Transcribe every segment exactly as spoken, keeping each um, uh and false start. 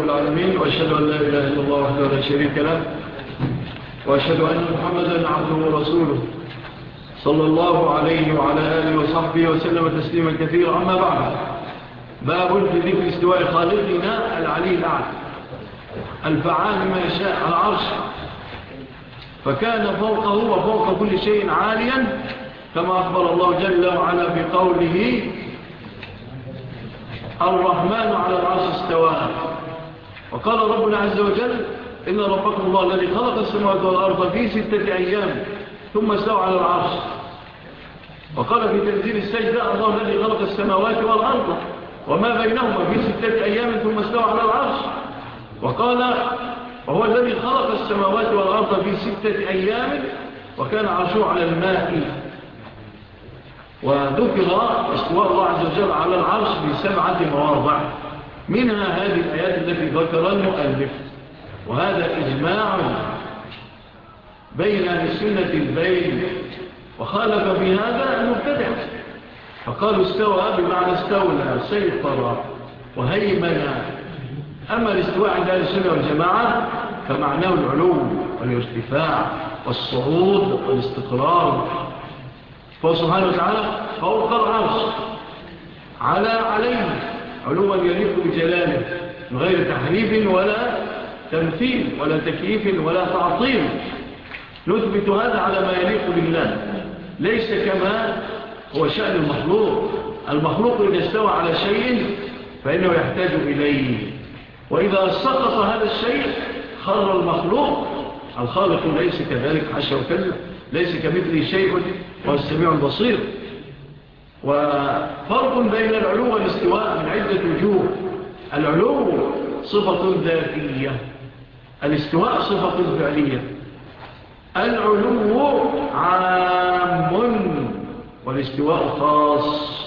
العالمين، وأشهد أن لا إله إلا الله وحده لا شريك له، وأشهد أن محمدا عبده ورسوله صلى الله عليه وعلى آله وصحبه وسلم تسليما كثيرا. أما بعد، باب في ذكر استواء خالقنا العلي الأعلى الفعال ما يشاء على العرش، فكان فوقه وفوق كل شيء عاليا، كما أخبر الله جل وعلا بقوله الرحمن على العرش استوى. وقال ربنا عز وجل إن ربكم الله الذي خلق السماوات والأرض في ستة أيام ثم استوى على العرش. وقال في تنزيل السجدة الله الذي خلق السماوات والأرض وما بينهما في ستة أيام ثم استوى على العرش. وقال وهو الذي خلق السماوات والأرض في ستة أيام وكان عرشه على الماء. وذكر استواء الله عز وجل على العرش بسبعة مواضع، منها هذه الآيات التي ذكر المؤلف. وهذا إجماع بين أهل السنة البين، وخالف في هذا المبتدع، فقالوا استوى بمعنى استولى سيطر وهيمن. أما الاستواء عند أهل السنة والجماعة فمعناه العلو والارتفاع والصعود والاستقرار، فهو سبحانه وتعالى فوق العرش على عليه علوا يليق بجلاله من غير تحريف ولا تمثيل ولا تكييف ولا تعطيل. نثبت هذا على ما يليق بالله، ليس كما هو شأن المخلوق. المخلوق إذا استوى على شيء فإنه يحتاج إليه، وإذا سقط هذا الشيء خر المخلوق. الخالق ليس كذلك، حاشا وكلا، ليس كمثله شيء وهو السميع البصير. وفرق بين العلو والاستواء من عدة وجوه. العلو صفة ذاتية، الاستواء صفة فعلية. العلو عام والاستواء خاص.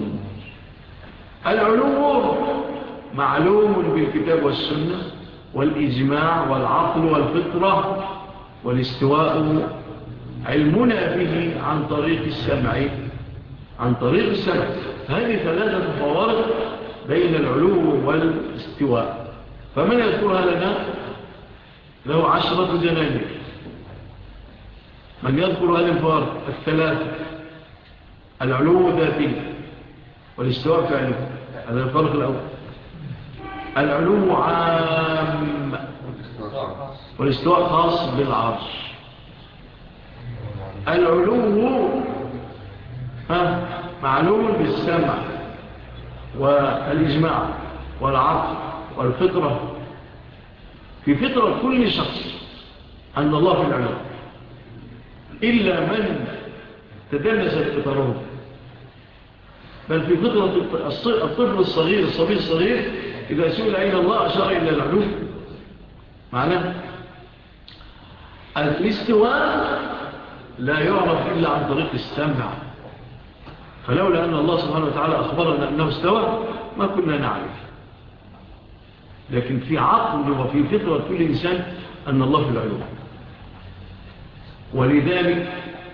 العلو معلوم بالكتاب والسنة والإجماع والعقل والفطرة، والاستواء علمنا به عن طريق السمع عن طريق السمع. هذه ثلاثة فوارق بين العلو والاستواء، فمن يذكرها لنا له عشرة دنانير. من يذكر هذه الفوارق الثلاثة، العلو ذاتي والاستواء فعلي، هذا الفرق الأول. العلو عام والاستواء خاص بالعرش. العلو معلوم بالسمع والإجماع والعقل والفطرة. في فطرة كل شخص أن الله في العلو، إلا من تدنست فطره. بل في فطرة الطفل الصغير الصبي الصغير إذا سئل أين الله أشار إلى العلو. معناه الاستواء لا يعرف إلا عن طريق السمع، فلولا أن الله سبحانه وتعالى أخبرنا أنه استوى ما كنا نعرف. لكن في عقل وفي فطرة كل إنسان أن الله في العلو. ولذلك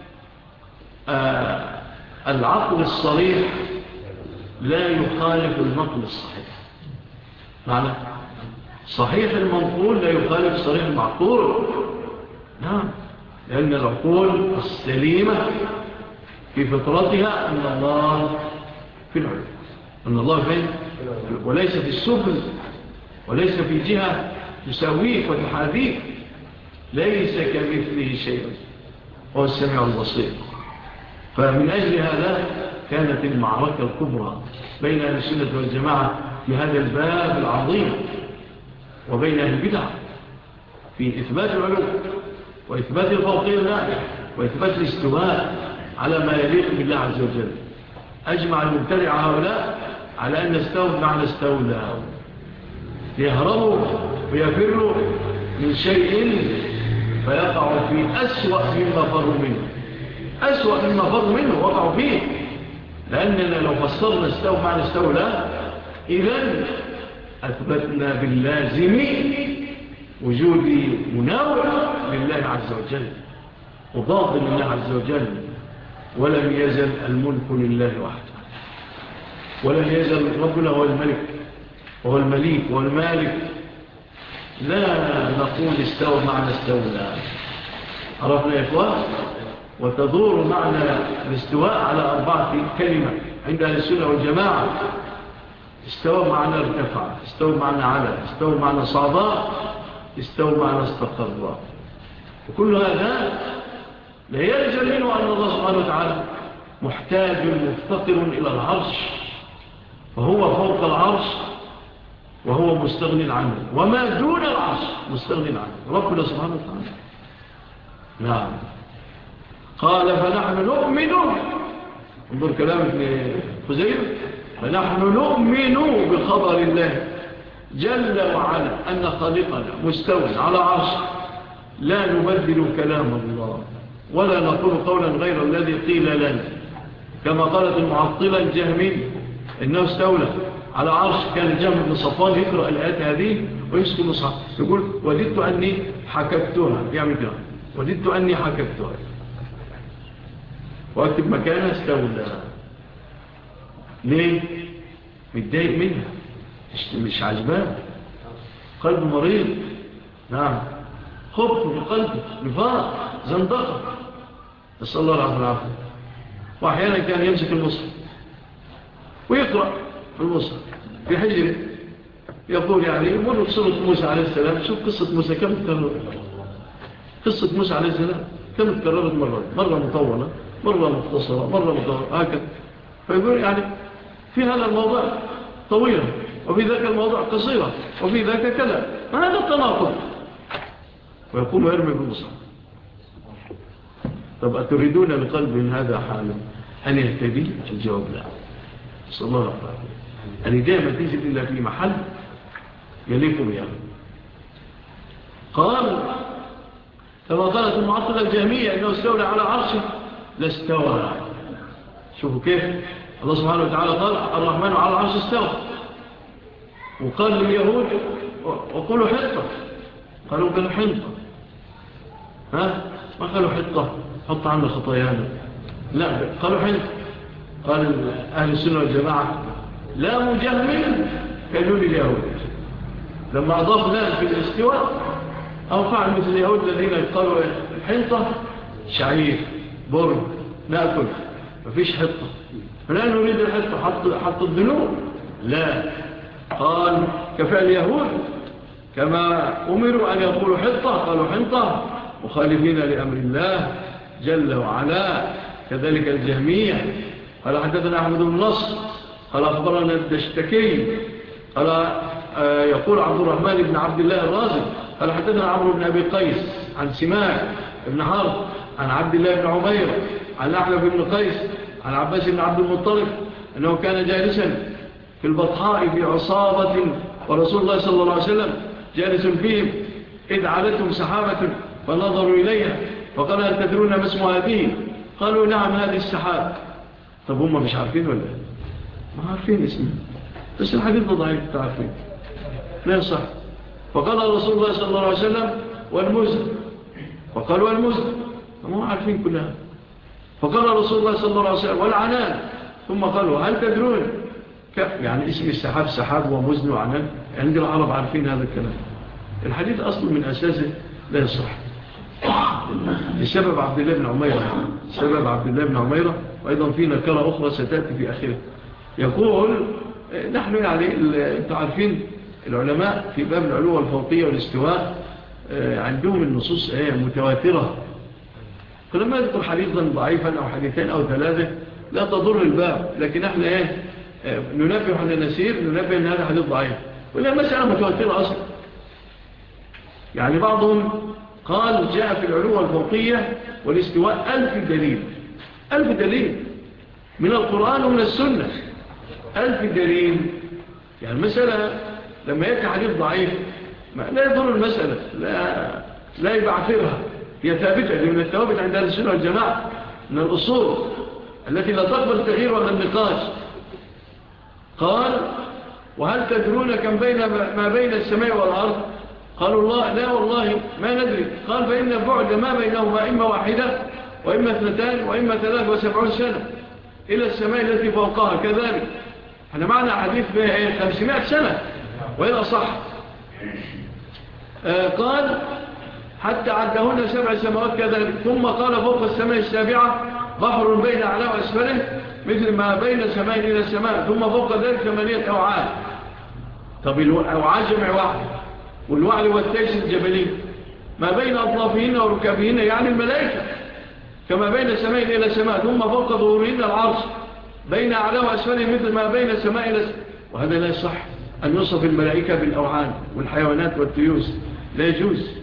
آه العقل الصريح لا يخالف النقل الصحيح. معنى صحيح المنقول لا يخالف صريح المعقول. نعم، لأن العقول السليمة في فطرتها أن الله في العلو، أن الله فين، وليس في السفل، وليس في جهة تساويك وتحاذيك. ليس كمثله شيء، هو السميع البصير. فمن أجل هذا كانت المعركة الكبرى بين أهل السنة والجماعة في هذا الباب العظيم وبين أهل البدع في إثبات العلو وإثبات الفوقية الله وإثبات الاستواء على ما يليق بالله عز وجل. أجمع المبتدع هؤلاء على أن استوى بمعنى استولى، يهربوا ويفروا من شيء فيقع في أسوأ مما فروا منه. أسوأ مما فروا منه وقعوا فيه، لأننا لو فسرنا استوى بمعنى استولى إذن أثبتنا باللازم وجود مناوع لله عز وجل وضاض لله عز وجل. ولم يزل الملك لله وحده، ولم يزل ربنا هو الملك وهو المليك وهو المالك لا نقول استوى معنى استولى. عرفنا يا إخوان؟ وتدور معنى الاستواء على أربعة كلمة عند أهل السنة والجماعة. استوى معنى ارتفع، استوى معنى على، استوى معنى صعداء، استوى معنى استقر. وكل هذا لا يلزم منه أن الله سبحانه وتعالى محتاج مفتقر إلى العرش، فهو فوق العرش وهو مستغن عنه، وما دون العرش مستغن عنه ربنا سبحانه وتعالى. نعم. قال فنحن نؤمن، انظر كلام ابن خزيمة، فنحن نؤمن بخبر الله جل وعلا أن خالقنا مستوى على عرش، لا نبدل كلام الله ولا نقول قولا غير الذي قيل لنا، كما قالت المعطلة الجهمي إنه استولى على عرش. كان الجهم بن صفوان يقرأ الآيات هذه ويمسك المصحف يقول وددت أني حككتها، يعمل كده وددت أني حككتها، واكتب مكانها استولى. ليه؟ متضايق منها، مش, مش عجبان، قلب مريض. نعم، خبط في قلبه، نفاق، زندقة، نسأل الله العافية العافية. وأحيانا كان يمسك المصحف ويقرأ في المصحف في حجره، يقول يعني مر بصورة موسى عليه السلام، شوف قصة موسى كم تكررت، قصة موسى عليه السلام كم تكررت مرة، مرة مطولة، مرة مختصرة، مرة مطولة، هكذا. فيقول يعني في هذا الموضوع طويلة، وفي ذاك الموضوع قصيرة، وفي ذاك كذا، هذا التناقض، ويقوم يرمي بالمصحف. طب أتريدون لقلب هذا حاله أن يهتدي؟ الجواب لا، صلى الله عليه وسلم. الهداية ما تنزل إلا في محل يليق بها. قال كما قالت المعطلة الجهمية إنه استولى على عرشه، لا استوى. شوفوا كيف الله سبحانه وتعالى قال الرحمن على العرش استوى، وقال لليهود وقولوا حطة، قالوا قالوا حنطة، ها ما قالوا حطة حط عنا خطايانا، لا قالوا حنطة. قال أهل السنة والجماعة لا مجهمل كانوا لليهود، لما أضاف لام في الاستواء أو فعل مثل اليهود الذين قالوا الحنطة شعير برد نأكل، مفيش حطة، فلا نريد الحطة، حط, حط الذنوب، لا، قال كفعل اليهود كما أمروا أن يقولوا حطة قالوا حنطة، مخالفين لأمر الله جل وعلا. كذلك الجهمية. قال حدثنا أحمد بن نصر قال أخبرنا الدشتكي قال آه يقول عبد الرحمن بن عبد الله الرازي قال حدثنا عمرو بن أبي قيس عن سماك بن حرب عن عبد الله بن عمير عن أحلف بن قيس عن عباس بن عبد المطلب أنه كان جالسا في البطحاء في عصابة ورسول الله صلى الله عليه وسلم جالس فيهم إذ عادتهم سحابة فنظروا إليها فقال هل تدرون ما اسم هذه؟ قالوا نعم هذه السحاب. طب هم مش عارفين ولا ما عارفين اسمه، بس الحديث ضعيف تعرفين لا يصح. فقال رسول الله صلى الله عليه وسلم والمزن، فقالوا والمزن هم عارفين كلها. فقال رسول الله صلى الله عليه وسلم والعنان، ثم قالوا هل تدرون يعني اسم السحاب سحاب ومزن وعنان، عند العرب عارفين هذا الكلام. الحديث أصل من أساسه لا يصح لسبب عبد الله بن عميرة، سبب عبد الله بن عميرة، وأيضا في نكرة أخرى ستأتي في آخره. يقول نحن يعني أنتم عارفين العلماء في باب العلو والفوقية والاستواء عندهم النصوص متواترة، فلما يذكر حديثا ضعيفا أو حديثين أو ثلاثة لا تضر الباب، لكن احنا ايه ننبه على نسير ننبه أن هذا حديث ضعيف، ولا مسألة متواترة أصلا. يعني بعضهم قال جاء في العلو والفوقية والاستواء ألف دليل، ألف دليل من القرآن ومن السنة، ألف دليل. يعني المسألة لما يأتي حديث ضعيف لا يضر المسألة، لا, لا يبعثرها، هي ثابتة من الثوابت عند أهل السنة والجماعة من الأصول التي لا تقبل التغيير ولا النقاش. قال وهل تدرون كم بين ما بين السماء والأرض؟ قالوا الله لا والله ما ندري. قال فإن البعد ما بينهما إما واحدة وإما اثنتان وإما ثلاث وسبعون سنة إلى السماء التي فوقها. كذلك احنا معنا حديث خمسمائة سنة وإذا صح. آه قال حتى عدهن سبع سماوات كذلك. ثم قال فوق السماء السابعة بحر بين أعلى وأسفله مثل ما بين سماء إلى السماء. ثم فوق ذلك ثمانية أوعال. طب الأوعال جمع واحد، والوعل والتيس الجبلي ما بين أطلافهن وركابهن يعني الملائكة كما بين سماء إلى سماء. ثم فوق ظهورهن العرش بين أعلى وأسفله مثل ما بين سماء إلى سماء. وهذا لا يصح أن يوصف الملائكة بالأوعال والحيوانات والتيوس، لا يجوز،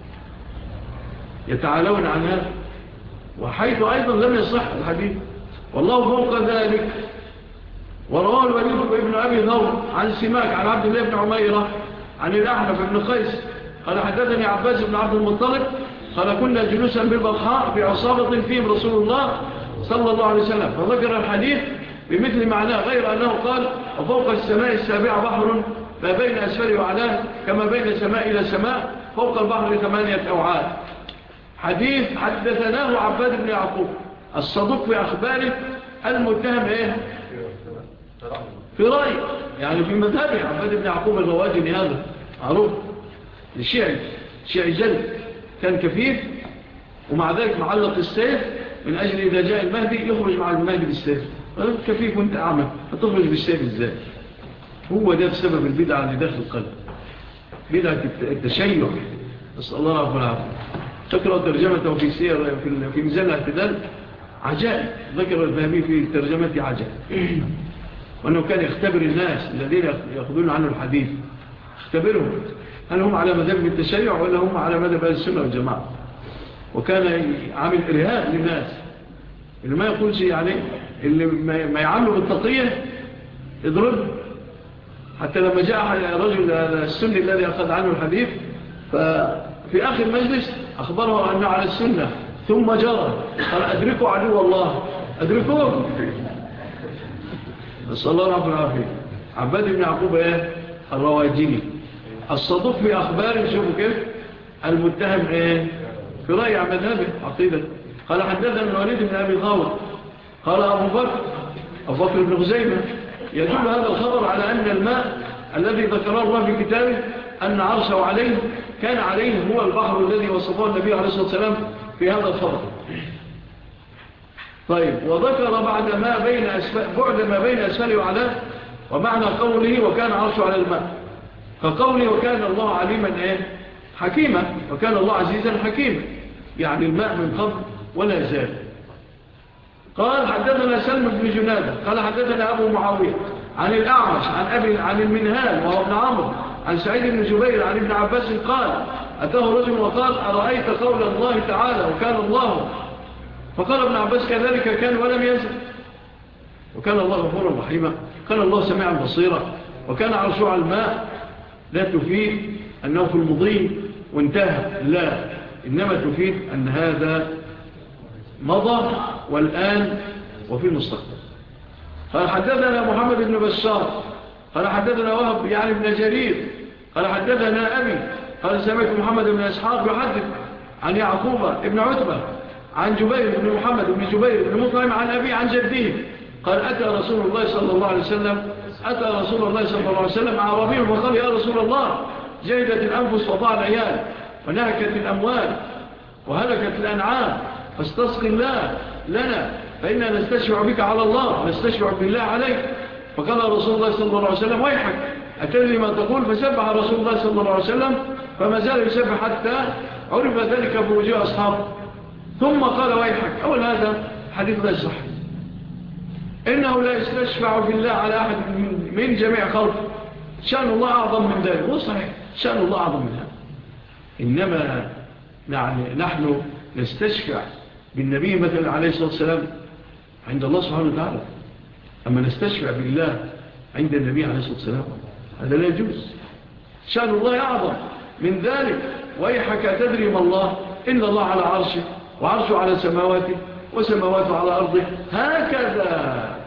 يتعالون عن هذا. وحيث أيضا لم يصح الحديث والله فوق ذلك. ورواه الوليد بن أبي ثور عن سماك عن عبد الله بن عميرة عن الأحنف بن قيس قال حدثني عباس بن عبد المطلب قال كنا جلوسا بالبطحاء في عصابة فيهم رسول الله صلى الله عليه وسلم فذكر الحديث بمثل معناه غير أنه قال وفوق السماء السابعة بحر ما بين أسفل وعلاه كما بين سماء إلى سماء فوق البحر ثمانية أوعاد. حديث حدثناه عباد بن يعقوب الصدوق في أخباره المتهم إيه؟ في رأي يعني في مذهبه. عباد بن يعقوب الرواجني هذا معروف الشيعي، الشيعي جلد كان كفيف ومع ذلك معلق السيف من أجل إذا جاء المهدي يخرج مع المهدي بالسيف. كفيف وانت أعمى هتخرج بالسيف ازاي؟ هو ده بسبب البدعة اللي داخل القلب، بدعة التشيع. نسأل الله رب العالمين. تقرأ ترجمته في سير في ميزان الاعتدال عجائب، ذكر الذهبي في ترجمته عجائب وأنه كان يختبر الناس الذين يأخذون عنه الحديث، اختبرهم هل هم على مذهب التشيع ولا هم على مذهب أهل السنة والجماعة. وكان عامل إرهاب للناس اللي ما يقولش يعني اللي ما يعملوا بالتقية اضرب. حتى لما جاء رجل السني الذي أخذ عنه الحديث ففي آخر مجلس أخبره أنه على السنة ثم جرى قال أدركوا عدو الله أدركوه. نسأل الله رب العافية. عباد بن يعقوب ايه الرواجيني الصدوق في أخباره شوفوا كيف المتهم ايه في رأي مذهبه عقيدة. قال حدثنا الوليد بن أبي ثور قال أبو بكر أبو بكر بن خزيمة يدل هذا الخبر على أن الماء الذي ذكره الله في كتابه أن عرشه عليه كان عليه هو البحر الذي وصفه النبي عليه الصلاة والسلام في هذا الخبر. طيب وذكر بعد ما بين أسفل بعد ما بين أسفل وعلاه ومعنى قوله وكان عرشه على الماء فقوله وكان الله عليما ايه حكيما وكان الله عزيزا حكيما يعني الماء من قبل ولا زال. قال حدثنا سلم بن جنادة قال حدثنا أبو معاوية عن الأعمش عن أبي عن المنهال وهو ابن عمرو عن سعيد بن جبير عن ابن عباس قال أتاه رجل وقال أرأيت قول الله تعالى وكان الله فقال ابن عباس كذلك كان ولم يزل وكان الله غفورا رحيما كان الله سميعا بصيرا وكان عرشه على الماء لا تفيد أنه في المضي وانتهى لا إنما تفيد أن هذا مضى والآن وفي المستقبل. قال حدثنا محمد بن بشار قال حدثنا وهب يعني ابن جرير قال حدثنا أبي قال سمعت محمد بن إسحاق يحدث عن يعقوب ابن عتبة عن جبير بن محمد بن جبير بن مطعم عن أبي عن جده قال أتى رسول الله صلى الله عليه وسلم أتى رسول الله صلى الله عليه وسلم عربي وقال يا رسول الله جيدت الأنفس وضاع العيال ونهكت الأموال وهلكت الأنعام فاستسقي الله لنا فإنا نستشفع بك على الله نستشفع بالله عليك. فقال رسول الله صلى الله عليه وسلم ويحك أتدري ما تقول فسبح رسول الله صلى الله عليه وسلم فما زال يسبح حتى عرف ذلك بوجوه أصحابه ثم قال ويحك. أول هذا حديث لا يصح إنه لا يستشفع بالله على أحد من جميع خلقه شأن الله أعظم من ذلك. هو صحيح شأن الله أعظم من هذا إنما نحن نستشفع بالنبي مثلا عليه الصلاة والسلام عند الله سبحانه وتعالى أما نستشفع بالله عند النبي عليه الصلاة والسلام هذا لا يجوز. شأن الله أعظم من ذلك. ويحك تدري ما الله إن الله على عرشه وعرشه على سماواته وسماواته على أرضه هكذا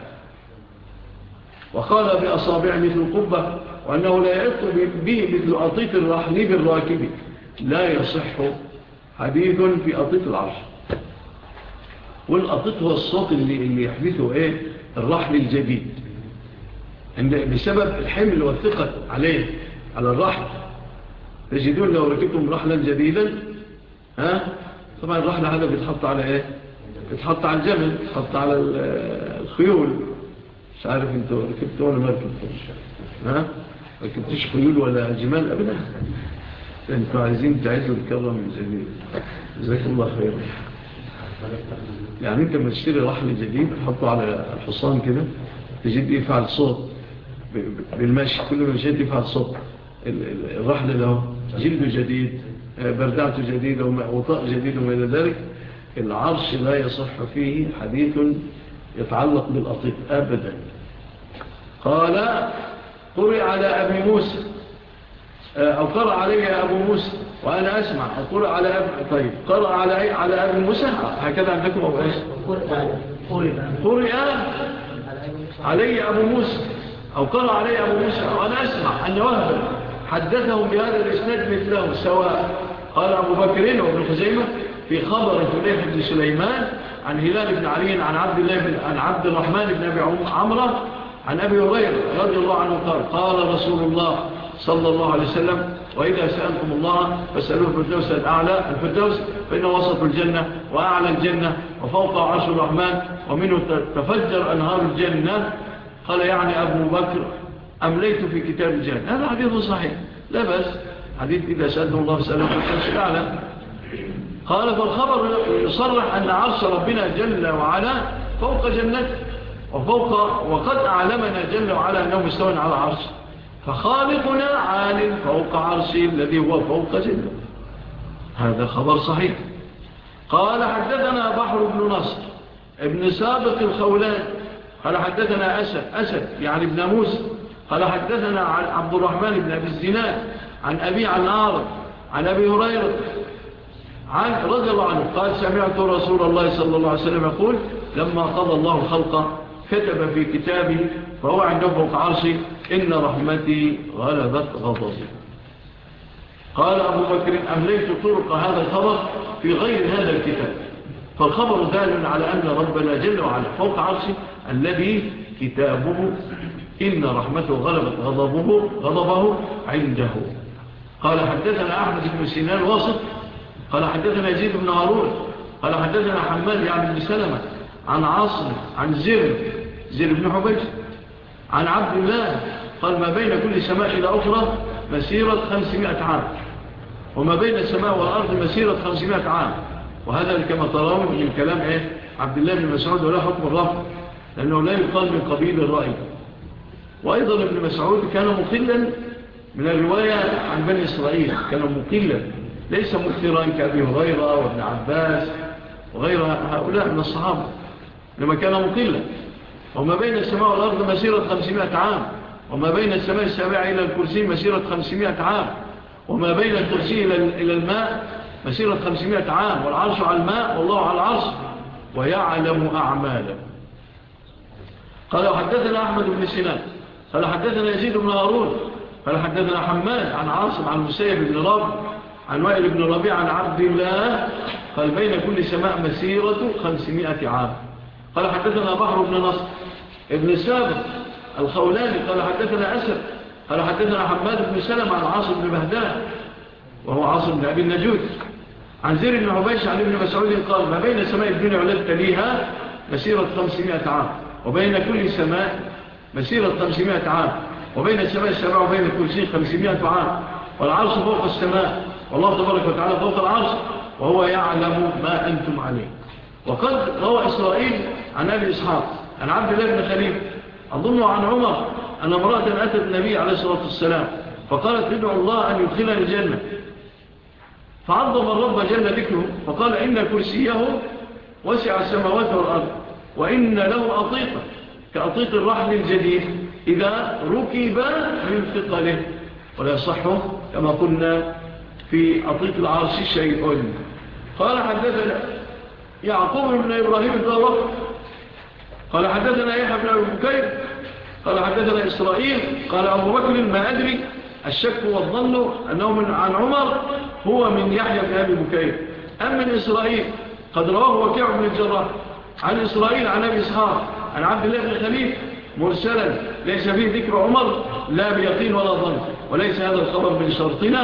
وقال بأصابع مثل القبة وأنه لا يعط به مثل أطيط الرحل بالراكب لا يصح حديث في أطيط العرش. والأطيط هو الصوت اللي, اللي يحدثه إيه الرحل الجديد بسبب الحمل والثقة عليه على الرحل تجدون لو ركبتم رحلا جديدا ها طبعا الرحل هذا بيتحط على ايه بيتحط على الجمل بيتحط على الخيول مش عارف انتوا ركبتوا ولا ما ركبتوش ها ركبتوش خيول ولا جمال ابدا انتوا عايزين تعيدوا الكرة من جديد جزاك الله خير يعني انت ما تشتري رحل جديد تحطه على الحصان كده تجد يفعل صوت بالمشي كل ما جد يفعل صوت الرحل له جلد جديد بردعته جديدة وطاء جديد وما إلى ذلك العرش لا يصح فيه حديث يتعلق بالأطيب أبدا قال قرئ على أبي موسى أو قرأ علي أبو موسى وأنا أسمع أو قرأ على أبي طيب قرأ على على أبي موسى هكذا عندكم أو إيش قرئ علي أبو موسى أو قرأ علي أبو موسى وأنا أسمع أن وهب حدثهم بهذا الإسناد مثله سواء قال أبو بكر وابن خزيمة في خبر فليح بن سليمان عن هلال بن علي عن عبد الله بن عن عبد الرحمن بن أبي عمرة عن أبي هريرة رضي الله عنه قال قال رسول الله صلى الله عليه وسلم وإذا سألتم الله فاسألوه الفردوس الأعلى الفردوس فإنه وسط الجنة وأعلى الجنة وفوق عرش الرحمن ومنه تفجر أنهار الجنة قال يعني أبو بكر أمليت في كتاب الجنة هذا حديث صحيح لا بس حديث إذا سألتم الله فاسألوه الفردوس الأعلى قال فالخبر يصرح أن عرش ربنا جل وعلا فوق جنته وفوق وقد أعلمنا جل وعلا أنه مستوى على عرش فخالقنا عال فوق عرشه الذي هو فوق جنة هذا خبر صحيح قال حدثنا بحر بن نصر ابن سابق الخولان قال حدثنا أسد أسد يعني ابن موسى قال حدثنا عن عبد الرحمن بن أبي الزناد عن أبي عن عارض عن أبي هريرة عن رضي الله عنه قال سمعت رسول الله صلى الله عليه وسلم يقول لما قضى الله الخلق كتب في كتابه فهو عنده فوق عرشي إن رحمتي غلبت غضبي قال أبو بكر أمليت طرق هذا الخبر في غير هذا الكتاب فالخبر دال على أن ربنا جل وعلا فوق عرشي الذي كتابه إن رحمته غلبت غضبه, غضبه عنده قال حدثنا أحمد بن سنان واسط قال حدثنا يزيد بن هارون قال حدثنا حماد يعني بن سلمة عن عاصم عن زر زر بن حبيش عن عبد الله قال ما بين كل سماء إلى أخرى مسيرة خمسمائة عام وما بين السماء والأرض مسيرة خمسمائة عام وهذا كما ترون من كلام إيه؟ عبد الله بن مسعود ولا حكم الرفض لأنه لا يقال من قبيل الرأي وأيضا ابن مسعود كان مقلا من الرواية عن بني إسرائيل كان مقلا ليس مكثرا كأبي هريرة وابن عباس وغير هؤلاء من الصحابة لما كان مقلا وما بين السماء والأرض مسيرة خمسمائة عام وما بين السماء السابعة إلى الكرسي مسيرة خمسمائة عام وما بين الكرسي إلى الماء مسيرة خمسمائة عام والعرش على الماء والله على العرش ويعلم أعماله قال وحدثنا أحمد بن سنان قال حدثنا يزيد بن هارون قال حدثنا حماد عن عاصم عن مسيب بن رابع عن وائل بن ربيع عن عبد الله قال بين كل سماء مسيرة خمسمائة عام قال حدثنا بحر بن نصر ابن سابق الخولاني قال حدثنا أسد قال حدثنا حماد بن سلم عن عاصم بن بهدان وهو عاصم بن أبي النجود عن زير بن حبيش عن ابن مسعود قال ما بين سماء الدنيا والتي تليها مسيرة خمسمائة عام وبين كل سماء مسيرة خمسمائة عام وبين السماء السبع وبين الكرسي خمسمائة عام والعرش فوق السماء والله تبارك وتعالى فوق العرش وهو يعلم ما أنتم عليه وقد روى إسرائيل عن أبي إسحاق عن عبد الله بن خليل أظن عن عمر أن امرأة أتت النبي عليه الصلاة والسلام فقالت ادعو الله أن يدخلها الجنة فعظم الرب جل ذكره فقال إن كرسيه وسع السماوات والأرض وإن له أطيقة كأطيق الرحل الجديد إذا ركب من ثقله ولا يصحه كما قلنا في أطيق العرش شيء قال حدثنا يعقوب بن إبراهيم الدارق قال حدثنا يحيى بن أبي بكير قال حدثنا إسرائيل قال أبو بكر ما أدري الشك والظن أنه من عن عمر هو من يحيى بن أبي بكير أم من إسرائيل قد رواه وكيع بن الجراح عن إسرائيل عن أبي إسحاق عن عبد الله بن خليل مرسلا ليس فيه ذكر عمر لا بيقين ولا ظن وليس هذا الخبر من شرطنا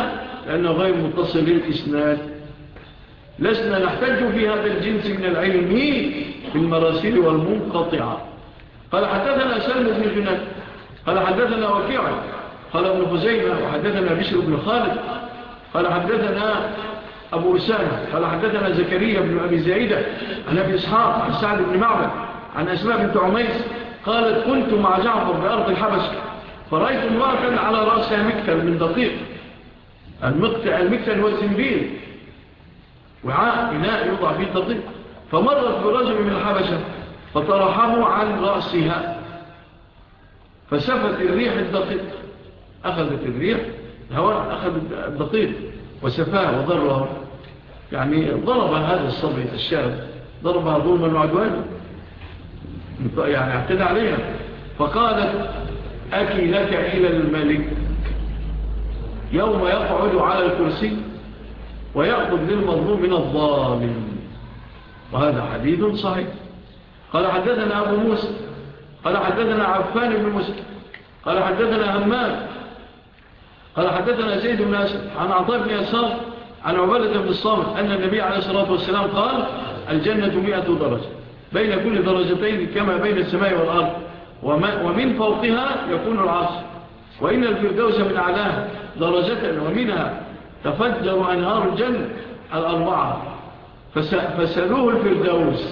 لأنه غير متصل للإسناد. لسنا نحتاج في هذا الجنس من العلم في المراسيل والمنقطعة. قال حدثنا سلم بن جناد قال حدثنا وكيع قال ابن خزيمة وحدثنا بشر بن خالد قال حدثنا أبو أسامة قال حدثنا زكريا بن أبي زايدة عن أبي إسحاق عن سعد بن معبد عن أسماء بنت عميس قالت كنت مع جعفر بأرض الحبشة فرأيت امرأة على رأسها مكتل من دقيق. المكتل هو الزنبيل، وعاء إناء يوضع فيه الدقيق. فمرت برجل من الحبشة فطرحه عن رأسها فسفت الريح الدقيق، أخذت الريح الهواء أخذ الدقيق وسفاه وضره، يعني ضرب هذا الصبي الشاب ضربها ظلما وعدوانا، يعني اعتدى عليها. فقالت أكي لك إلى الملك يوم يقعد على الكرسي ويأخذ للمظلوم من الظالم. وهذا حديث صحيح. قال حدثنا أبو موسى قال حدثنا عفان بن مسلم قال حدثنا همام قال حدثنا زيد بن أسد عن عطاء بن يسار عن عبادة بن الصامت أن النبي عليه الصلاة والسلام قال الجنة مئة درجة بين كل درجتين كما بين السماء والأرض، ومن فوقها يكون العرش، وإن الفردوس من أعلاها درجة ومنها تفجر أنهار الجنة الأربعة فسألوه الفردوس،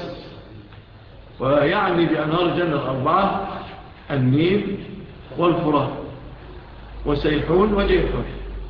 ويعني بأنهار الجنة الأربعة النيل والفرات وسيحون وجيحون،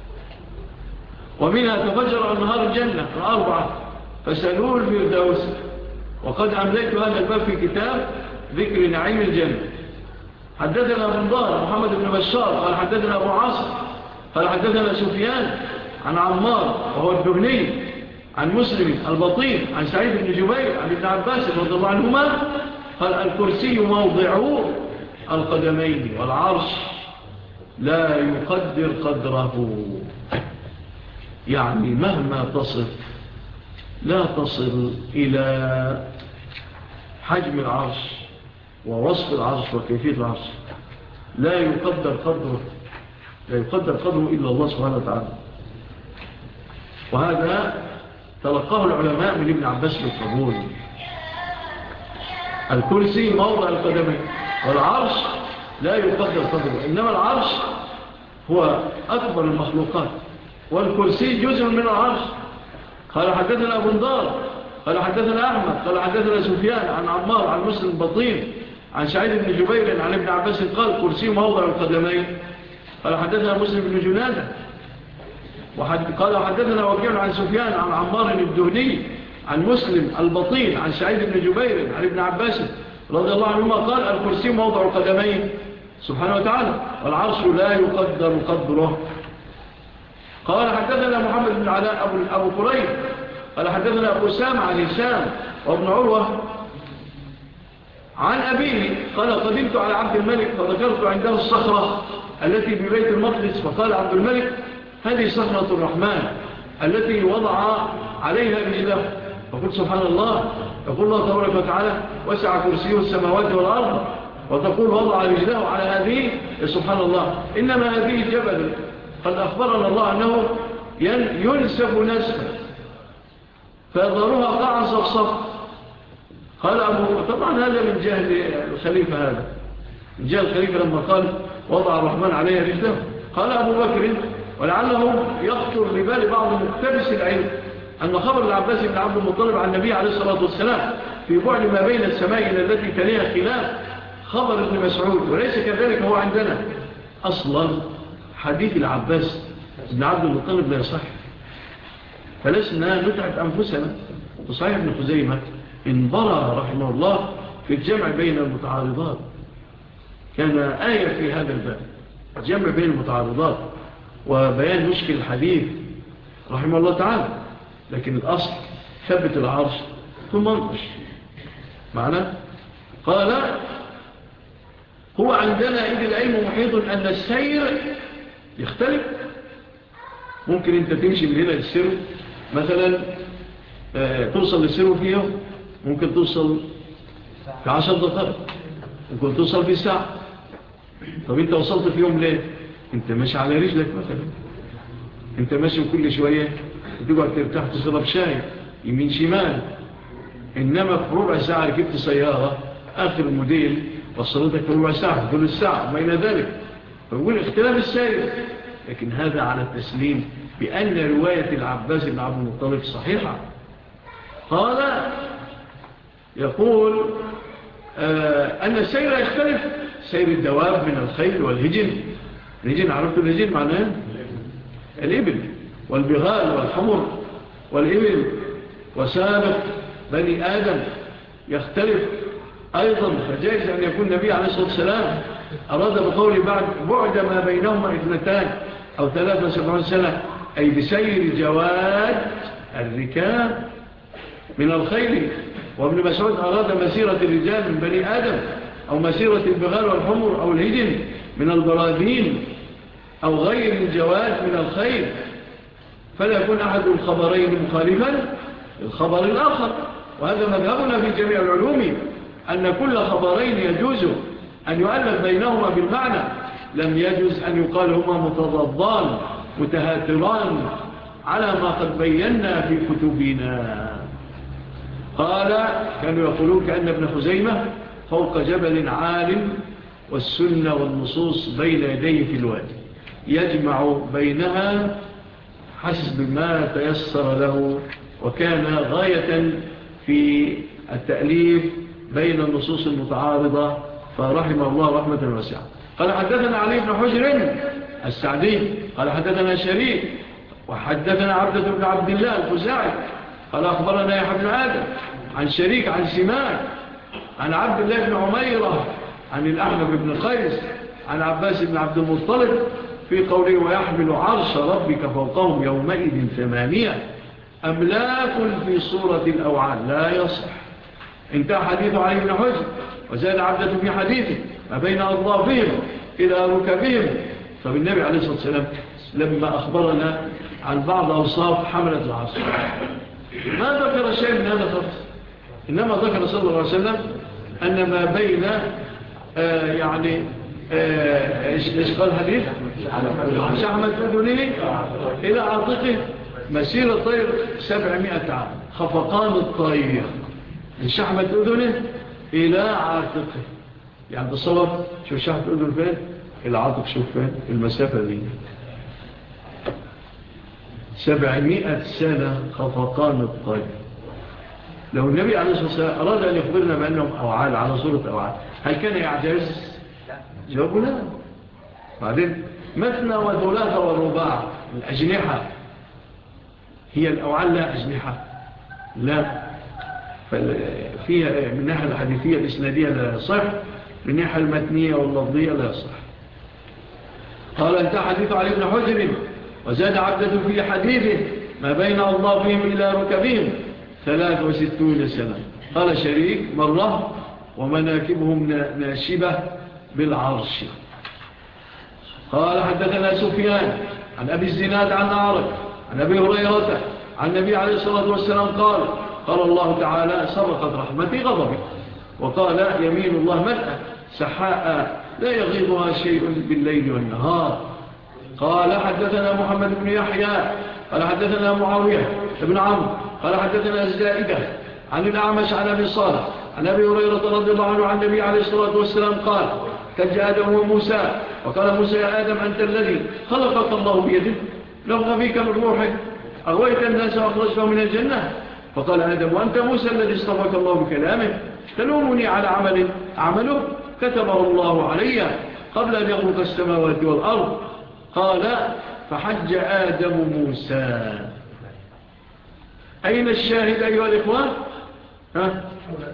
ومنها تفجر أنهار الجنة الأربعة فسألوه الفردوس. وقد أمليت هذا الباب في كتاب ذكر نعيم الجنة. حدثنا ابن ضار محمد بن بشار قال حدثنا أبو عاصم قال حدثنا سفيان عن عمار وهو الدهني عن مسلم البطيء عن سعيد بن جبير عن ابن عباس رضي الله عنهما قال الكرسي موضع القدمين والعرش لا يقدر قدره، يعني مهما تصف لا تصل إلى حجم العرش ووصف العرش وكيفية العرش، لا يقدر قدره لا يقدر قدره إلا الله سبحانه وتعالى. وهذا تلقاه العلماء من ابن عباس بالقبول. الكرسي موضع القدمين والعرش لا يقدر قدره، إنما العرش هو أكبر المخلوقات والكرسي جزء من العرش. قال حدثنا أبو ندار قال حدثنا أحمد قال حدثنا سفيان عن عمار عن مسلم البطين عن سعيد بن جبير عن ابن عباس قال كرسي موضع القدمين. قال حدثنا مسلم بن جنادة قال حدثنا وكيع عن سفيان عن عمار الدهني عن مسلم البطين عن سعيد بن جبير عن ابن عباس رضي الله عنهما قال الكرسي موضع القدمين سبحانه وتعالى والعرش لا يقدر قدره. قال حدثنا محمد بن علاء أبو, أبو قريب قال حدثنا أبو سام عن هشام وابن عروة عن أبيه قال قدمت على عبد الملك فذكرت عنده الصخرة التي ببيت المقدس فقال عبد الملك هذه صخرة الرحمن التي وضع عليها رجله، فقلت سبحان الله، يقول الله تبارك وتعالى وسع كرسيه السماوات والأرض، وتقول وضع رجله على هذه، سبحان الله، إنما هذه جبل قد أخبرنا الله أنه ينسف نسفا فيظهرها قاعا صفصف. قال أبو طبعا هذا من جهل الخليفة، هذا من جهل الخليفة لما قال وضع الرحمن عليها رجله. قال أبو بكر ولعله يخطر ببال بعض مقتبس العلم أن خبر العباس بن عبد المطلب عن النبي عليه الصلاة والسلام في بعد ما بين السماء التي تليها خلاف خبر ابن مسعود، وليس كذلك هو عندنا. أصلا حديث العباس بن عبد المطلب لا يصح، فلسنا نتعب أنفسنا. وصحيح ابن خزيمة انبرى رحمه الله في الجمع بين المتعارضات، كان آية في هذا الباب، الجمع بين المتعارضات وبيان مشكل الحديث رحمه الله تعالى. لكن الأصل ثبت العرش ثم انقش معنا. قال هو عندنا إذ العلم محيط أن السير يختلف. ممكن أنت تمشي من هنا للسير مثلا آه توصل للسير في يوم، ممكن توصل في عشر دقائق، ممكن توصل في ساعة. طب أنت وصلت في يوم ليه؟ أنت مش على رجلك مثلا، انت ماشي كل شوية تقعد ترتاح تشرب شاي يمين شمال، إنما في ربع ساعة ركبت سيارة آخر موديل وصلتك في ربع ساعة كل الساعة بين ذلك، فيقول اختلاف السير. لكن هذا على التسليم بأن رواية العباس بن عبد المطلب صحيحة. قال يقول آه أن السير يختلف، سير الدواب من الخيل والهجن. الهجن عرفت الهجن معناه الإبل والبغال والحمر والإبل وسابق بني آدم يختلف أيضا. فجائز أن يكون النبي عليه الصلاة والسلام أراد بقول بعد بعد ما بينهما اثنتان أو ثلاثة وسبعون سنة، أي بسير جواد الركاب من الخيل. وابن مسعود أراد مسيرة الرجال من بني آدم، أو مسيرة البغال والحمر أو الهجن من البراذين، أو غير الجواد من الخيل. فلا يكون أحد الخبرين مخالفا الخبر الآخر. وهذا مذهبنا في جميع العلوم، أن كل خبرين يجوز أن يؤلف بينهما بالمعنى، لم يجوز أن يقال هما متضادان متهاتران على ما قد بينا في كتبنا. قال كانوا يقولون كأن ابن خزيمة فوق جبل عال والسنة والنصوص بين يديه في الوادي، يجمع بينها حسب ما تيسر له، وكان غاية في التأليف بين النصوص المتعارضة، فرحمه الله رحمة واسعة. قال حدثنا علي بن حجر السعدي قال حدثنا شريك وحدثنا عبدة بن عبد الله الخزاعي قال أخبرنا يحيى بن آدم عن شريك عن سمان عن عبد الله بن عميرة عن الأحنف بن قيس عن عباس بن عبد المطلب في قوله ويحمل عرش ربك فوقهم يومئذ ثمانية أملاك في صورة الأوعال لا يصح. انتهى حديث علي بن حجر. وزاد عبدة في حديثه ما بين أضلافهم إلى ركبهم. فبالنبي عليه الصلاة والسلام لما أخبرنا عن بعض أوصاف حملة العرش ما ذكر شيء من هذا خط، إنما ذكر صلى الله عليه وسلم أن ما بين آه يعني إيش قال الحديث شحمة أذنه إلى عاتقه مسيرة طير سبعمائة عام، خفقان الطير من شحمة أذنه إلى عاتقه. يعني تصور شوف شحمة أذن فين إلى عاتق، شوف فين المسافة دي سبعمائة سنة خفقان الطير. لو النبي عليه الصلاة والسلام أراد أن يخبرنا بأنهم أوعال على صورة أوعال هل كان يعجز؟ جوابه لا. بعدين مثنى وثلاثة ورباع الأجنحة هي الأوعال لا أجنحة لا. فيها من الناحية الحديثية الإسنادية لا يصح، من الناحية المتنية واللفظية لا يصح. قال انت حديث علي بن حجر وزاد عبدة في حديثه ما بين أضلافهم إلى ركبهم ثلاث وستون سنة. قال شريك مرة ومناكبهم ناشبة بالعرش. قال حدثنا سفيان عن أبي الزناد عن أعرج عن أبي هريرة عن النبي عليه الصلاة والسلام قال قال الله تعالى سبقت رحمتي غضبي، وقال يمين الله ملأ سحاء لا يغيضها شيء بالليل والنهار. قال حدثنا محمد بن يحيى قال حدثنا معاوية بن عمرو قال حدثنا الزائدة عن الأعمش عن أبي صالح عن أبي هريرة رضي الله عنه عن النبي عليه الصلاة والسلام قال تج آدم وموسى وقال موسى يا آدم أنت الذي خلقك الله بيده نفخ فيك من روحه أغويت الناس وأخرجتهم من الجنة. فقال آدم وأنت موسى الذي اصطفاك الله بكلامه تلومني على عمل عمله كتبه الله علي قبل أن يخلق السماوات والأرض. قال فحج آدم موسى. أين الشاهد أيها الإخوان؟ ها؟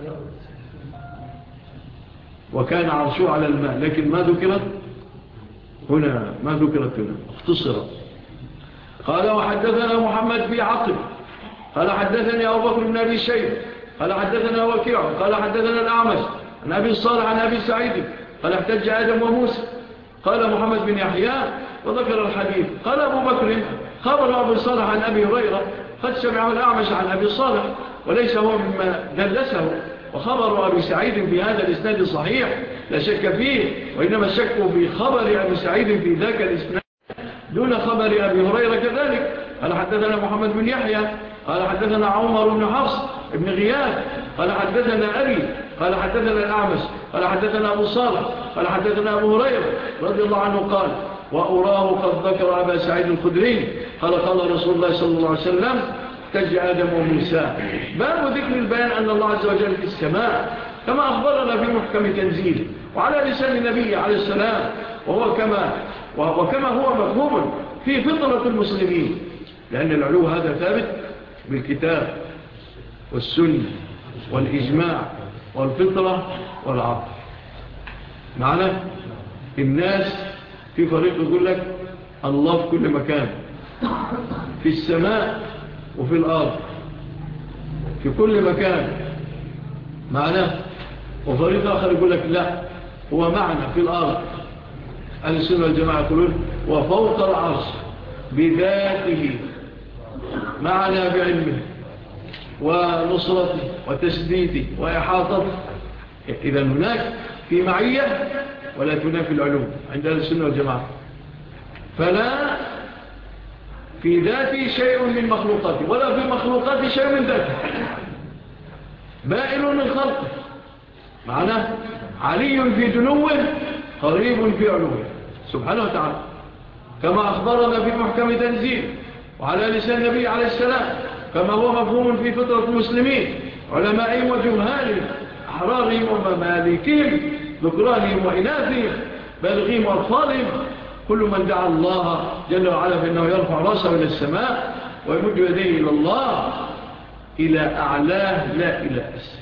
وكان عرشه على الماء، لكن ما ذكرت هنا ما ذكرت هنا اختصرت. قال وحدثنا محمد في عقب قال حدثني أبو بكر بن أبي شيبة قال حدثنا وكيع قال حدثنا الأعمش عن أبي صالح عن أبي سعيد قال احتج آدم وموسى. قال محمد بن يحيى وذكر الحديث. قال أبو بكر خبر أبو صالح عن أبي هريرة قد سمعه الأعمش عن أبي صالح وليس هو مما دلسه، وخبر أبي سعيد في هذا الإسناد صحيح لا شك فيه، وإنما الشك في خبر أبي سعيد في ذاك الإسناد دون خبر أبي هريرة كذلك. قال حدثنا محمد بن يحيى قال حدثنا عمر بن حفص بن غياث قال حدثنا أبي قال حدثنا الأعمش قال حدثنا أبو صالح قال حدثنا أبو هريرة رضي الله عنه قال وأراه قد ذكر أبا سعيد الخدري قال قال رسول الله صلى الله عليه وسلم احتج آدم وموسى. باب ذكر البيان أن الله عز وجل في السماء كما أخبرنا في محكم تنزيل وعلى لسان النبي عليه السلام، وهو كما, وكما هو مفهوم في فطرة المسلمين، لأن العلو هذا ثابت بالكتاب والسنة والإجماع والفطرة والعقل. معنى الناس في فريق يقول لك الله في كل مكان، في السماء وفي الأرض، في كل مكان معناه، وفريق آخر يقول لك لا هو معنى في الأرض. أهل السنة والجماعة يقولون وفوق العرش بذاته معنى بعلمه ونصرته وتسديده وإحاطته. إذا هناك في معية ولا تنافي العلوم عند أهل السنة والجماعة. فلا في ذاته شيء من مخلوقاته ولا في مخلوقاته شيء من ذاته، بائن من خلقه. معناه علي في دنوه قريب في علوه سبحانه وتعالى، كما أخبرنا في محكم تنزيل وعلى لسان النبي عليه السلام، كما هو مفهوم في فطرة المسلمين علمائهم وجهالهم أحرارهم وممالكهم ذكرانهم وإناثهم بالغيهم وأطفالهم. كل من دعا الله جل وعلا فإنه يرفع رأسه إلى السماء ويمد يديه إلى الله إلى أعلاه لا إلى أسفل.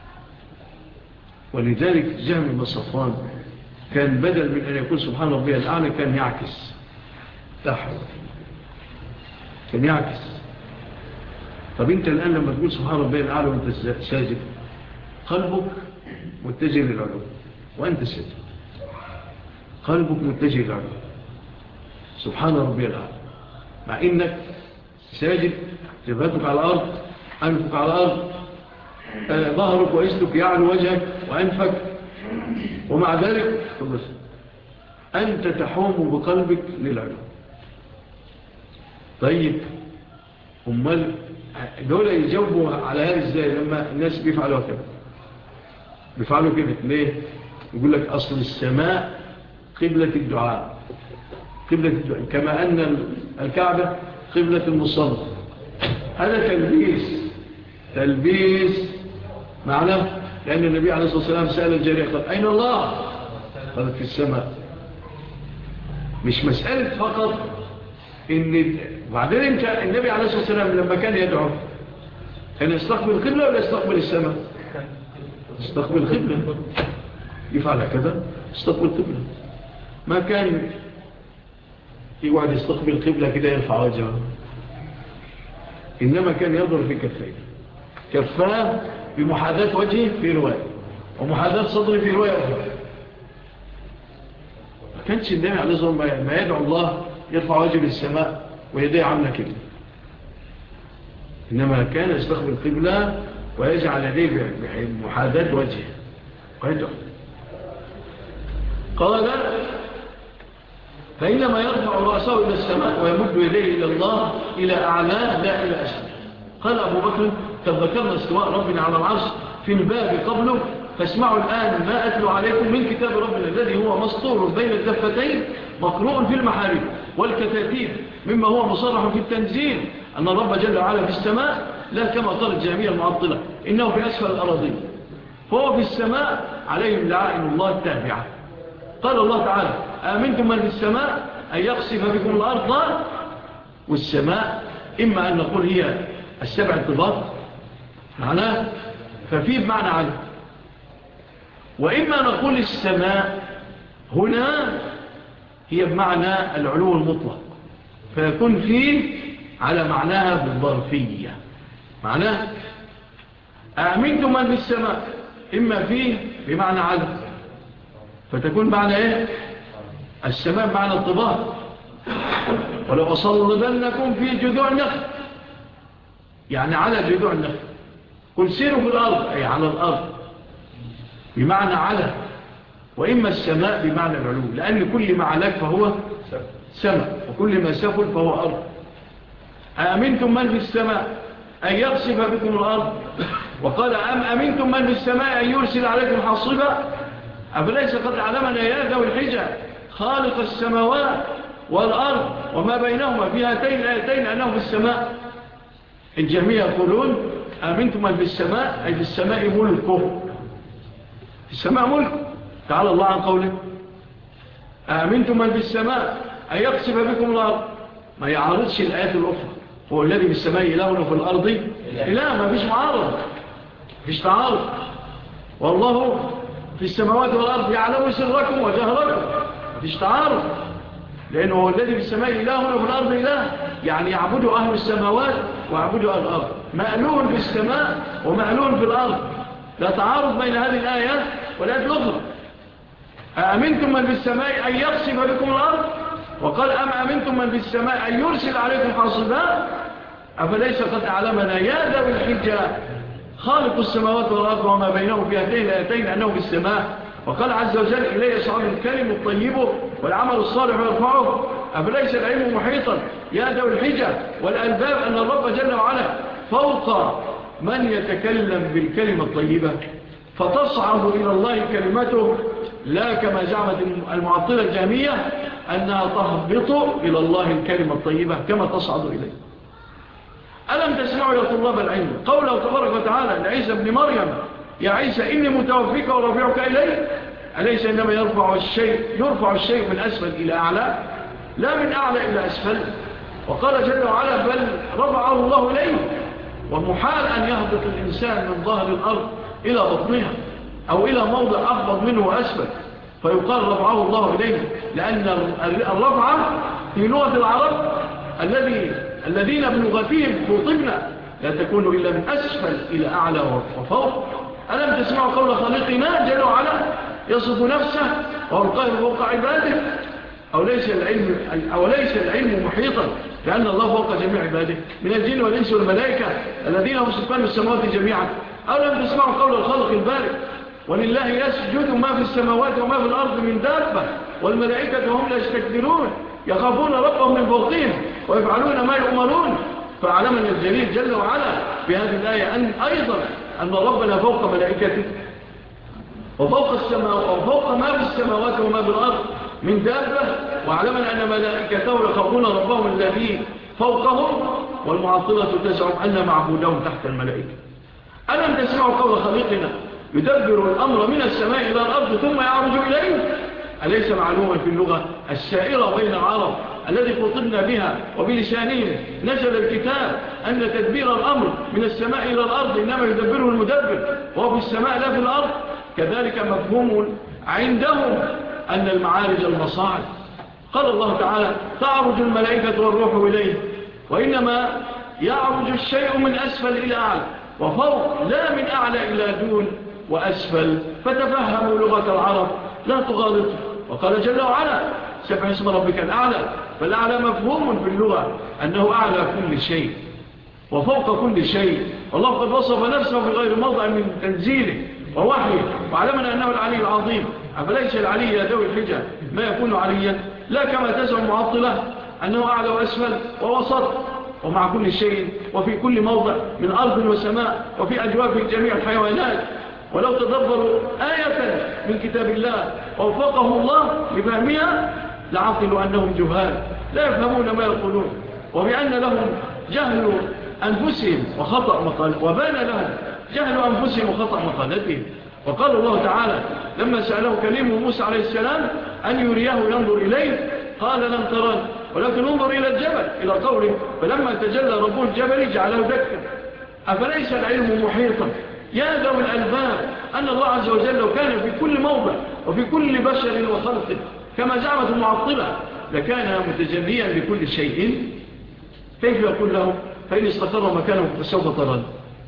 ولذلك جهم بن صفوان كان بدل من أن يقول سبحان ربي الأعلى كان يعكس تحت، كان يعكس. طب أنت الآن لما تقول سبحان ربي الأعلى وأنت ساجد قلبك متجه للعلو وأنت ساجد، قلبك متجه للعلو سبحان ربي الأعلى، مع إنك ساجد جبهتك على الأرض، أنفك على الأرض، آه ظهرك وإسلك يعلو وجهك وأنفك، ومع ذلك أنت تحوم بقلبك للعلو. طيب أمال دول يجاوبوا على هذا إزاي لما الناس بيفعلوا كده؟ بيفعلوا كده ليه؟ يقول لك أصل السماء قبلة الدعاء، قبلة الدعاء كما أن الكعبة قبلة المصلى. هذا تلبيس، تلبيس معناه، لأن النبي عليه الصلاة والسلام سأل الجارية قال أين الله؟ قالت في السماء. مش مسألة فقط إن بعدين انت النبي عليه الصلاة والسلام لما كان يدعو كان يستقبل القبلة ولا يستقبل السماء؟ يستقبل القبلة، يفعل كذا يستقبل القبلة. ما كان يقعد يستقبل القبلة كده يرفع وجهه، إنما كان يضرب في كفيه، كفاه بمحاذاة وجهه في رواية ومحاذاة صدره في رواية أخرى. ما كانش النبي عليه الصلاة والسلام ما يدعو الله يرفع وجهه للسماء ويديه عاملة كده، إنما كان يستقبل القبلة ويجعل يديه بمحاذاة وجهه ويدعو. قال فإنما يرفع رأسه إلى السماء ويمد يديه إلى الله إلى أعلاه لا إلى أسفل. قال أبو بكر قد ذكرنا استواء ربنا على العرش في الباب قبله، فاسمعوا الآن ما أتلو عليكم من كتاب ربنا الذي هو مسطور بين الدفتين مقروء في المحارب والكتاتيب، مما هو مصرح في التنزيل أن الرب جل وعلا في السماء، لا كما قال الجهمية المعطلة إنه في أسفل الأراضين، فهو في السماء عليهم لعائن الله التابعة. قال الله تعالى آمنتم من في السماء أن يقصف بكم الأرض، والسماء إما أن نقول هي السبع الطباق معناه ففي بمعنى علم، وإما نقول السماء هنا هي بمعنى العلو المطلق، فيكون فيه على معناها بالظرفية. معناه آمنتم من في السماء إما فيه بمعنى علم، فتكون معنى إيه؟ السماء معنى الطباق. ولو أصلبنكم في جذوع النخل، يعني على جذوع النخل، قل سيروا في الأرض أي على الأرض بمعنى على، وإما السماء بمعنى العلو، لأن كل ما علاك فهو سماء، وكل ما سفل فهو أرض. أأمنتم من في السماء أن يخسف بكم الأرض، وقال أم أمنتم من في السماء أن يرسل عليكم حاصبا، أفليس قد علمنا يا ذوي الحجة خالق السماوات والأرض وما بينهما في هاتين الآيتين أنه في السماء. الجميع يقولون آمنتم من في السماء أي في السماء ملكه، في السماء ملكه. تعالى الله عن قوله آمنتم من في السماء أن يقصف بكم الأرض، ما يعارضش الآيات الأخرى. هو الذي في السماء إله وفي الأرض إله، ما فيش معارض، فيش تعارض. والله في السماوات والأرض يعلم سركم وجهركم، ما فيش تعارض، لأنه هو الذي في السماء إله وفي الأرض إله، يعني يعبدوا أهل السماوات ويعبدوا أهل الأرض، مألون في السماء ومألون في الأرض، لا تعارض بين هذه الآيات والآيات الأخرى. أأمنتم من في السماء أن يقصف بكم الأرض، وقال أم أمنتم من في السماء أن يرسل عليكم حاصبا، أفليس قد علمنا يا ذوي الحجة خالق السماوات والأرض وما بينهم في هاتين الآيتين أنه في السماء. وقال عز وجل إليه يصعد الكلم الطيب والعمل الصالح يرفعه، أفليس العلم محيطا يا ذوي الحجة والألباب أن الرب جل وعلا فوق من يتكلم بالكلمة الطيبة فتصعد إلى الله كلمته، لا كما زعمت المعطلة الجهمية أنها تهبط إلى الله الكلمة الطيبة كما تصعد إليه. ألم تسمعوا يا طلاب العلم قوله تبارك وتعالى لعيسى ابن مريم يا عيسى إني متوفيك ورافعك إلي، أليس إنما يرفع الشيء يرفع الشيء من أسفل إلى أعلى لا من أعلى إلى أسفل. وقال جل وعلا بل رفعه الله إليه، ومحال أن يهبط الإنسان من ظهر الأرض إلى بطنها أو إلى موضع أفضل منه وأسفل فيقال رفعه الله إليه، لأن الرفعة في لغة العرب الذي الذين بلغتهم خطبنا لا تكون إلا من أسفل إلى أعلى وفوق. ألم تسمعوا قول خالقنا جل وعلا يصف نفسه وهو القاهر فوق عباده، أو ليس العلم, أو ليس العلم محيطا لأن الله فوق جميع عباده من الجن والإنس والملائكة الذين هم سكان السماوات جميعا. ألم تسمعوا قول الخالق البارئ ولله يسجد ما في السماوات وما في الأرض من دابة والملائكة هم لا يستكبرون يخافون ربهم من فوقهم ويفعلون ما يؤمرون. فعلمنا الجليل جل وعلا في هذه الآية أن أيضا أن ربنا فوق ملائكته وفوق السماء وفوق ما في السماوات وما في الأرض من دابة، وعلمنا أن ملائكته يخافون ربهم الذي فوقهم، والمعطلة تزعم أن معبودهم تحت الملائكة. ألم تسمعوا قول خالقنا يدبر الأمر من السماء إلى الأرض ثم يعرج إليه، أليس معلوما في اللغة السائرة بين العرب الذي خطبنا بها وبلسانهم نزل الكتاب أن تدبير الأمر من السماء إلى الأرض إنما يدبره المدبر وهو في السماء لا في الأرض، كذلك مفهوم عندهم أن المعارج المصاعد. قال الله تعالى تعرج الملائكة والروح إليه، وإنما يعرج الشيء من أسفل إلى أعلى وفوق لا من أعلى إلى دون وأسفل، فتفهموا لغة العرب لا تغالطوا. وقال جل وعلا سبح اسم ربك الأعلى، فالأعلى مفهوم في اللغة أنه أعلى كل شيء وفوق كل شيء، والله قد وصف نفسه في غير موضع من تنزيله ووحيه وعلمنا أنه العلي العظيم. أفليس العلي يا ذوي الحجة ما يكون عليا، لا كما تزعم معطلة أنه أعلى وأسفل ووسط ومع كل شيء وفي كل موضع من أرض وسماء وفي أجواف جميع الحيوانات. ولو تدبروا آية من كتاب الله ووفقهم الله لفهمها لعقلوا أنهم جهال لا يفهمون ما يقولون، وبأن لهم جهل أنفسهم وخطأ مقال وبان لهم جهل أنفسهم وخطأ مقالتهم. وقال الله تعالى لما سأله كلمه موسى عليه السلام أن يريه ينظر إليه قال لن تراني ولكن انظر إلى الجبل إلى قوله فلما تجلى ربه الجبل جعله دكا. أفليس العلم محيطا يا ذوي الألباب أن الله عز وجل لو كان في كل موضع وفي كل بشر وخلق كما زعمت المعطلة لكان متجليا لكل شيء، كيف يقول له فإن استقر مكانه فسوف تراني؟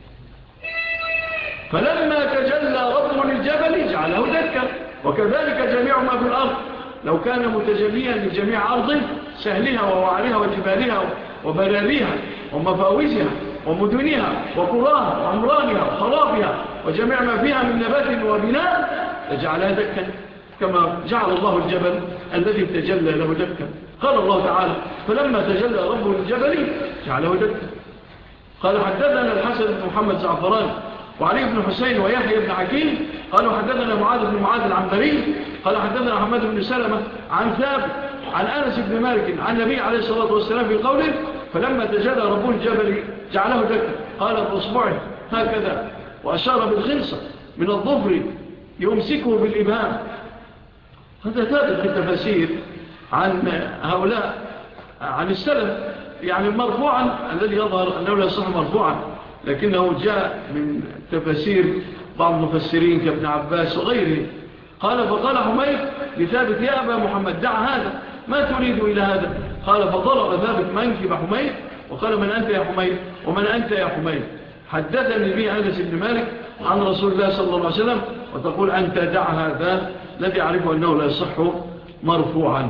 فلما تجلى ربه للجبل جعله دكا، وكذلك جميع ما في الأرض لو كان متجليا لجميع أرضه سهلها ووعرها وجبالها وبراريها ومفاوزها ومدنها وقراها وعمرانها وخرابها وجميع ما فيها من نبات وبناء لجعلها دكا كما جعل الله الجبل الذي تجلى له دكا. قال الله تعالى فلما تجلى ربه الجبل جعله دكا. قال حدثنا الحسن بن محمد زعفران وعلي بن حسين ويحيى بن حكيم قالوا حدثنا معاذ بن معاذ العنبري قال حدثنا حماد بن سلمة عن ثابت عن أنس بن مالك عن النبي عليه الصلاة والسلام في قوله فلما تجلى ربه الجبل جعله دكا قال بأصبعه هكذا وأشار بالخنصة من الظفر يمسكه بالإبهام. هذا ثابت في التفاسير عن هؤلاء عن السلف يعني مرفوعا الذي يظهر أنه لا يصح مرفوعا لكنه جاء من تفاسير بعض المفسرين كابن عباس وغيره. قال فقال حميد لثابت يا أبا محمد دع هذا ما تريد إلى هذا. قال فضرب ثابت منكب حميد وقال من أنت يا حميد ومن أنت يا حميد. حدثني بي أنس بن مالك عن رسول الله صلى الله عليه وسلم وتقول أنت دع هذا الذي أعرفه أنه لا يصح مرفوعا.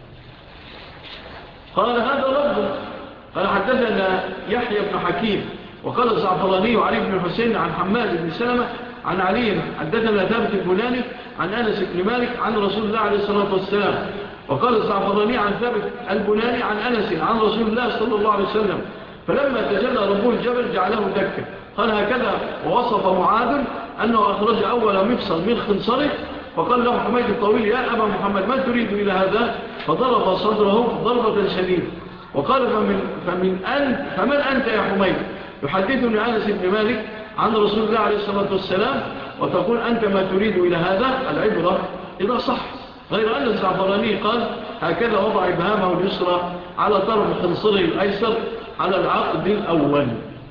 قال هذا ربه. قال حدثنا يحيى بن حكيم وقال الزعفراني وعلي بن الحسين عن حماد بن سلمة عن علي حدثنا ثابت البناني عن أنس بن مالك عن رسول الله عليه الصلاة والسلام. وقال الزعفراني عن ثابت البناني عن أنس عن رسول الله صلى الله عليه وسلم فلما تجلى ربه الجبل جعله دكا. قال هكذا ووصف معاذ أنه أخرج أول مفصل من خنصره فقال له حميد الطويل يا أبا محمد ما تريد إلى هذا فضرب صدره ضربة شديدة وقال فمن, فمن أنت فمن أنت يا حميد. يحدثني أنس بن مالك عن رسول الله عليه الصلاة والسلام وتقول أنت ما تريد إلى هذا العبرة إذا صح. غير أن الزعفراني قال هكذا وضع إبهامه اليسرى على طرف خنصره الأيسر على العقد الأول.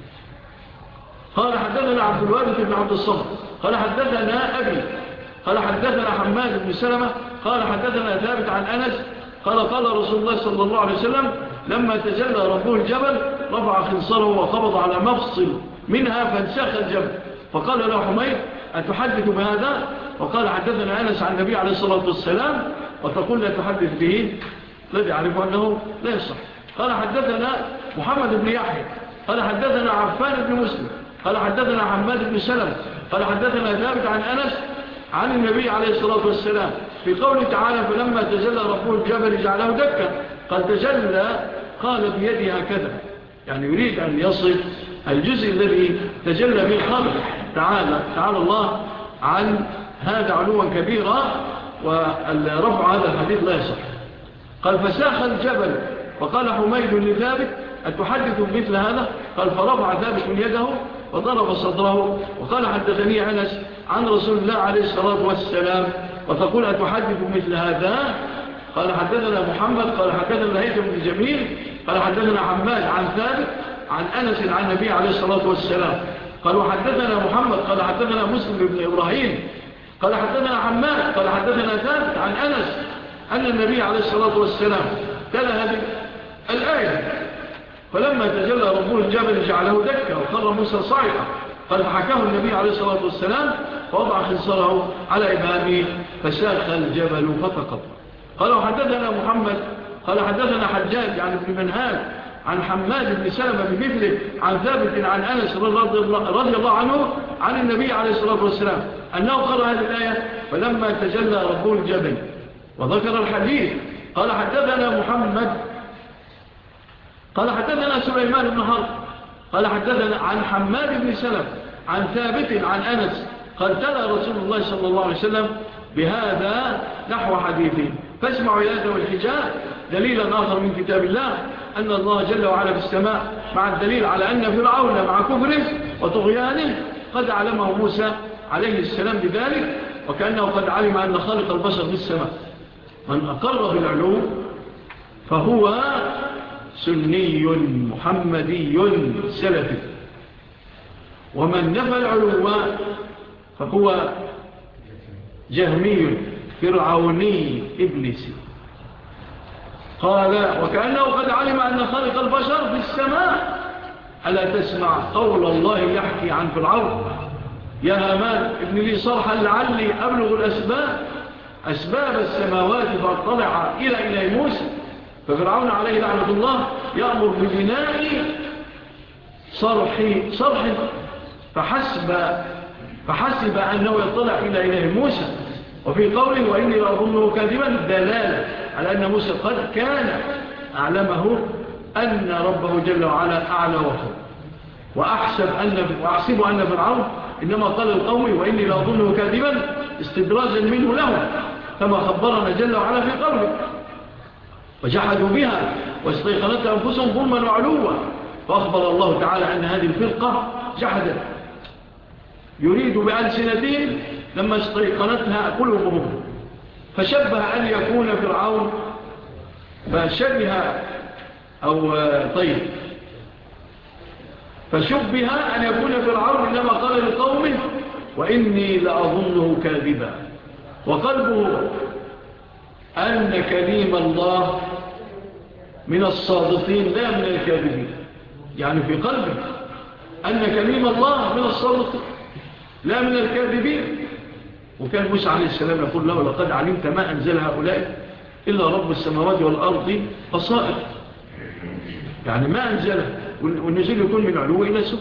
قال حدثنا عبد الوارث بن عبد الصمد قال حدثنا أبي قال حدثنا حماد بن سلمة قال حدثنا ثابت عن أنس قال قال رسول الله صلى الله عليه وسلم لما تجلى ربه الجبل رفع خنصره وقبض على مفصل منها فانساخ الجبل. فقال له حميد أتحدث بهذا وقال حدثنا أنس عن النبي عليه الصلاة والسلام وتقول لا تحدث به الذي يعرف أنه لا يصح. قال حدثنا محمد بن يحيى قال حدثنا عفان بن مسلم قال حدثنا حماد بن سلم قال حدثنا ثابت عن أنس عن النبي عليه الصلاة والسلام في قوله تعالى فلما تجلى ربه الجبل جعله دكا. قال تجلى قال بيدي هكذا يعني يريد أن يصف الجزء الذي تجلى به خلقه تعالى تعالى الله عن هذا علوا كبيرا ورفع هذا الحديث لا يصح. قال فساخ الجبل وقال حميد لثابت أتحدث مثل هذا قال فرفع ثابت من يده وضرب صدره وقال حدثني أنس عن رسول الله عليه الصلاة والسلام وتقول أتحدث مثل هذا. قال حدثنا محمد قال حدثنا هيثم بن جميل قال حدثنا حماد عن ثابت عن أنس عن النبي عليه الصلاة والسلام قال وحدثنا محمد قال حدثنا مسلم بن إبراهيم قال حدثنا حماد قال حدثنا ثابت عن أنس أن النبي عليه الصلاة والسلام تلا هذه الآية فلما تجلى ربه الجبل جعله دكا وخر موسى صاعقا. قال فحكاه النبي عليه الصلاة والسلام فوضع خنصره على إبهامه فساخ الجبل فتقط. قال وحدثنا محمد قال حدثنا حجاج عن ابن منهال عن حماد بن سلمة بمثله عن ثابت عن أنس رضي الله عنه عن النبي عليه الصلاة والسلام أنه قرأ هذه الآية فلما تجلى ربه الجبل وذكر الحديث. قال حدثنا محمد قال حدثنا سليمان بن حرب قال حدثنا عن حماد بن سلمة عن ثابت عن أنس قال تلا رسول الله صلى الله عليه وسلم بهذا نحو حديثه فاسمعوا إلى هذا والحجاب دليلا آخر من كتاب الله أن الله جل وعلا في السماء مع الدليل على أن فرعون مع كفره وطغيانه قد علمه موسى عليه السلام بذلك وكأنه قد علم أن خالق البشر في السماء. من أقر بالعلوم فهو سني محمدي سلفي ومن نفى العلوم فهو جهمي فرعوني إبليسي. قال وكأنه قد علم أن خالق البشر في السماء ألا تسمع قول الله يحكي عن فرعون يا هامان ابن لي صرحا لعلي أبلغ الأسباب أسباب السماوات فاطلع إلى إلى موسى. ففرعون عليه لعنة الله يأمر ببناء صرح صرح فحسب فحسب أنه يطلع إلى إله موسى وفي قوله وإني لأظنه كاذبا دلالة على أن موسى قد كان أعلمه أن ربه جل وعلا أعلى وفوق، وأحسب أن وأحسب أن فرعون إنما قال القوم وإني لأظنه كاذبا استدراجا منه لهم، كما خبرنا جل وعلا في قوله وجحدوا بها واستيقنتها أنفسهم ظلما وعلوا. فأخبر الله تعالى أن هذه الفرقة جحدت، يريد بألسنتهم لما استيقنتها قلوبهم، فشبه أن يكون فرعون فشبه أو طيب فشبه أن يكون فرعون إنما قال لقومه وإني لأظنه كاذبا، وقلبه أن كليم الله من الصادقين لا من الكاذبين، يعني في قلبه أن كليم الله من الصادقين لا من الكاذبين. وكان موسى عليه السلام يقول له لقد علمت ما أنزل هؤلاء إلا رب السماوات والأرض بصائر، يعني ما أنزله، والنزول يكون من علو إلى سفل.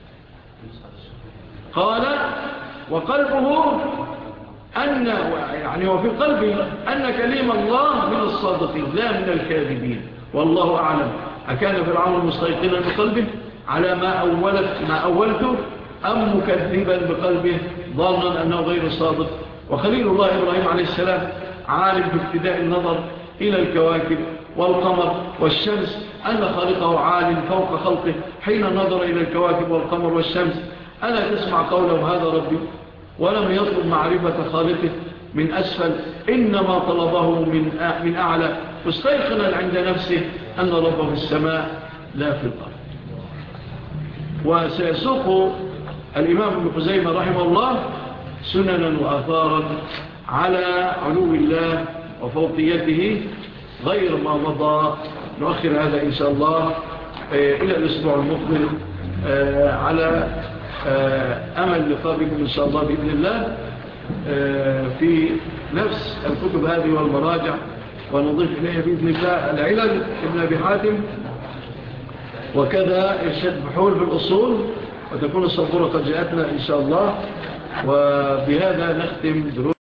قال وقلبه أن يعني وفي قلبه أن كليم الله من الصادقين لا من الكاذبين، والله أعلم أكان فرعون مستيقنا بقلبه على ما أولت ما أولته أم مكذبا بقلبه ظانا أنه غير صادق. وخليل الله إبراهيم عليه السلام عالم بابتداء النظر إلى الكواكب والقمر والشمس أن خالقه عالم فوق خلقه حين نظر إلى الكواكب والقمر والشمس. ألا تسمع قوله هذا ربي، ولم يطلب معرفة خالقه من أسفل، إنما طلبه من من أعلى، مستيقنا عند نفسه أن ربه في السماء لا في الأرض. وسيسوق الإمام ابن خزيمة رحمه الله سننا وآثارا على علو الله وفوقيته غير ما مضى. نؤخر هذا إن شاء الله إلى الأسبوع المقبل على أمل لقاء بكم إن شاء الله بإذن الله في نفس الكتب هذه والمراجع، ونضيف إليها بإذن الله العلل ابن أبي حاتم، وكذا إرشاد بحول في الأصول، وتكون الصبورة قد جاءتنا إن شاء الله. وبهذا نختم دروس